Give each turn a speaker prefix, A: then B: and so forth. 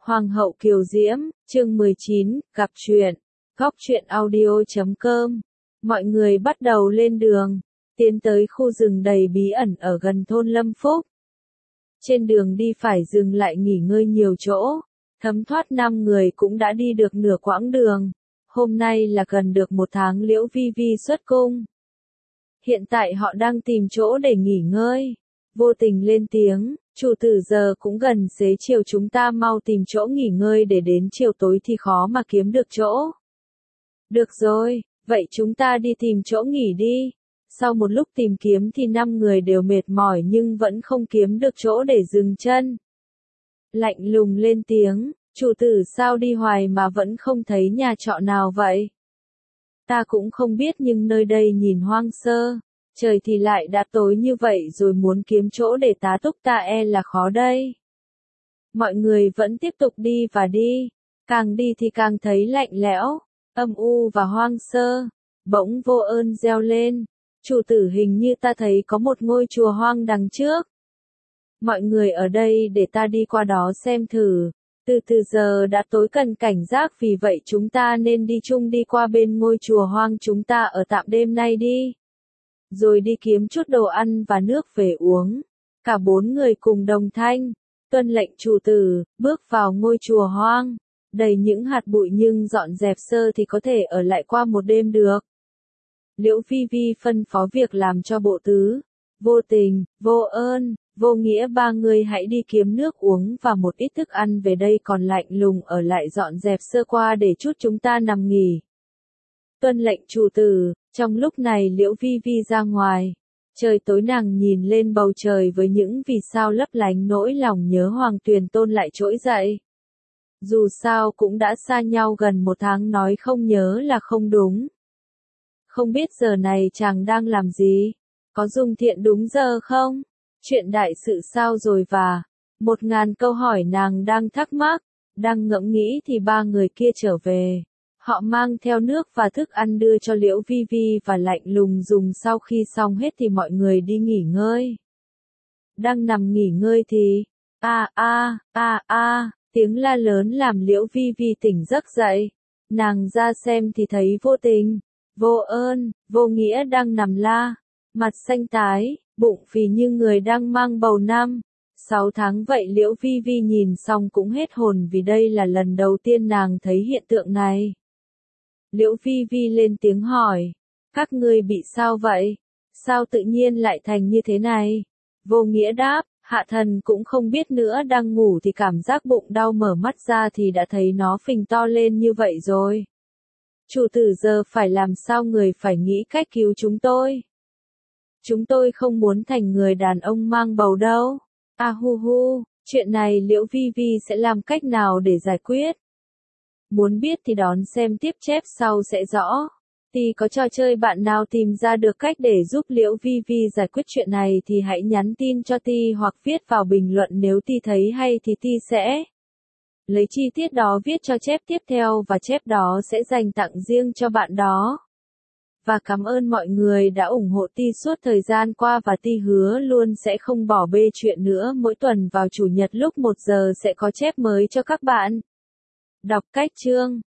A: Hoàng hậu Kiều Diễm, chương 19, gặp chuyện. Góc truyện audio.com. Mọi người bắt đầu lên đường, tiến tới khu rừng đầy bí ẩn ở gần thôn Lâm Phúc. Trên đường đi phải dừng lại nghỉ ngơi nhiều chỗ, thấm thoát 5 người cũng đã đi được nửa quãng đường. Hôm nay là gần được 1 tháng Liễu Vi Vi xuất cung. Hiện tại họ đang tìm chỗ để nghỉ ngơi. Vô Tình lên tiếng, chủ tử giờ cũng gần xế chiều, chúng ta mau tìm chỗ nghỉ ngơi để đến chiều tối thì khó mà kiếm được chỗ. Được rồi, vậy chúng ta đi tìm chỗ nghỉ đi. Sau một lúc tìm kiếm thì 5 người đều mệt mỏi nhưng vẫn không kiếm được chỗ để dừng chân. Lạnh lùng lên tiếng, chủ tử sao đi hoài mà vẫn không thấy nhà trọ nào vậy? Ta cũng không biết nhưng nơi đây nhìn hoang sơ. Trời thì lại đã tối như vậy rồi muốn kiếm chỗ để tá túc ta e là khó đây. Mọi người vẫn tiếp tục đi và đi. Càng đi thì càng thấy lạnh lẽo, âm u và hoang sơ. Bỗng Vô Ơn reo lên. Chủ tử, hình như ta thấy có một ngôi chùa hoang đằng trước. Mọi người ở đây để ta đi qua đó xem thử. Từ giờ đã tối cần cảnh giác, vì vậy chúng ta nên đi chung đi qua bên ngôi chùa hoang chúng ta ở tạm đêm nay đi. Rồi đi kiếm chút đồ ăn và nước về uống. Cả 4 người cùng đồng thanh, tuân lệnh chủ tử, bước vào ngôi chùa hoang. Đầy những hạt bụi nhưng dọn dẹp sơ thì có thể ở lại qua một đêm được. Liễu Vi Vi phân phó việc làm cho Bộ Tứ, Vô Tình, Vô Ơn, Vô Nghĩa 3 người hãy đi kiếm nước uống và một ít thức ăn về đây, còn lạnh lùng ở lại dọn dẹp sơ qua để chút chúng ta nằm nghỉ. Tuân lệnh chủ tử. Trong lúc này Liễu Vi Vi ra ngoài. Trời tối, nàng nhìn lên bầu trời với những vì sao lấp lánh, nỗi lòng nhớ Hoàng Tuyền Tôn lại trỗi dậy. Dù sao cũng đã xa nhau gần 1 tháng, nói không nhớ là không đúng. Không biết giờ này chàng đang làm gì? Có dùng thiện đúng giờ không? Chuyện đại sự sao rồi và 1000 câu hỏi nàng đang thắc mắc, đang ngẫm nghĩ thì 3 người kia trở về. Họ mang theo nước và thức ăn đưa cho Liễu Vi Vi và lạnh lùng dùng. Sau khi xong hết thì mọi người đi nghỉ ngơi. Đang nằm nghỉ ngơi thì tiếng la lớn làm Liễu Vi Vi tỉnh giấc dậy. Nàng ra xem thì thấy Vô Tình, Vô Ơn, Vô Nghĩa đang nằm la, mặt xanh tái, bụng phì như người đang mang bầu 5-6 tháng vậy. Liễu Vi Vi nhìn xong cũng hết hồn vì đây là lần đầu tiên nàng thấy hiện tượng này. Liễu Vi Vi lên tiếng hỏi, các ngươi bị sao vậy? Sao tự nhiên lại thành như thế này? Vô Nghĩa đáp, hạ thần cũng không biết nữa, đang ngủ thì cảm giác bụng đau, mở mắt ra thì đã thấy nó phình to lên như vậy rồi. Chủ tử giờ phải làm sao? Người phải nghĩ cách cứu chúng tôi. Chúng tôi không muốn thành người đàn ông mang bầu đâu. Chuyện này Liễu Vi Vi sẽ làm cách nào để giải quyết? Muốn biết thì đón xem tiếp chép sau sẽ rõ. Ti có trò chơi bạn nào tìm ra được cách để giúp Liễu Vi Vi giải quyết chuyện này thì hãy nhắn tin cho Ti hoặc viết vào bình luận, nếu Ti thấy hay thì Ti sẽ lấy chi tiết đó viết cho chép tiếp theo và chép đó sẽ dành tặng riêng cho bạn đó. Và cảm ơn mọi người đã ủng hộ Ti suốt thời gian qua và Ti hứa luôn sẽ không bỏ bê chuyện nữa. Mỗi tuần vào chủ nhật lúc 1 giờ sẽ có chép mới cho các bạn. Đọc cách chương